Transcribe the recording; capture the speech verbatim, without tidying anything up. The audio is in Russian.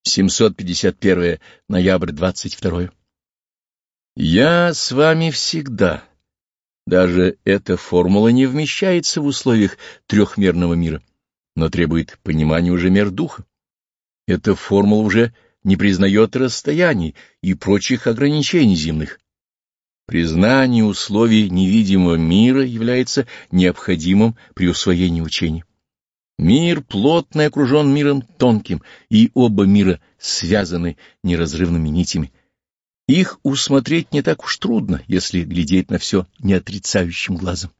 семьсот пятьдесят первое. Ноябрь двадцать второе. Я с вами всегда. Даже эта формула не вмещается в условиях трехмерного мира, но требует понимания уже мер духа. Эта формула уже не признает расстояний и прочих ограничений земных. Признание условий невидимого мира является необходимым при усвоении учения. Мир плотно окружен миром тонким, и оба мира связаны неразрывными нитями. Их усмотреть не так уж трудно, если глядеть на все неотрицающим глазом.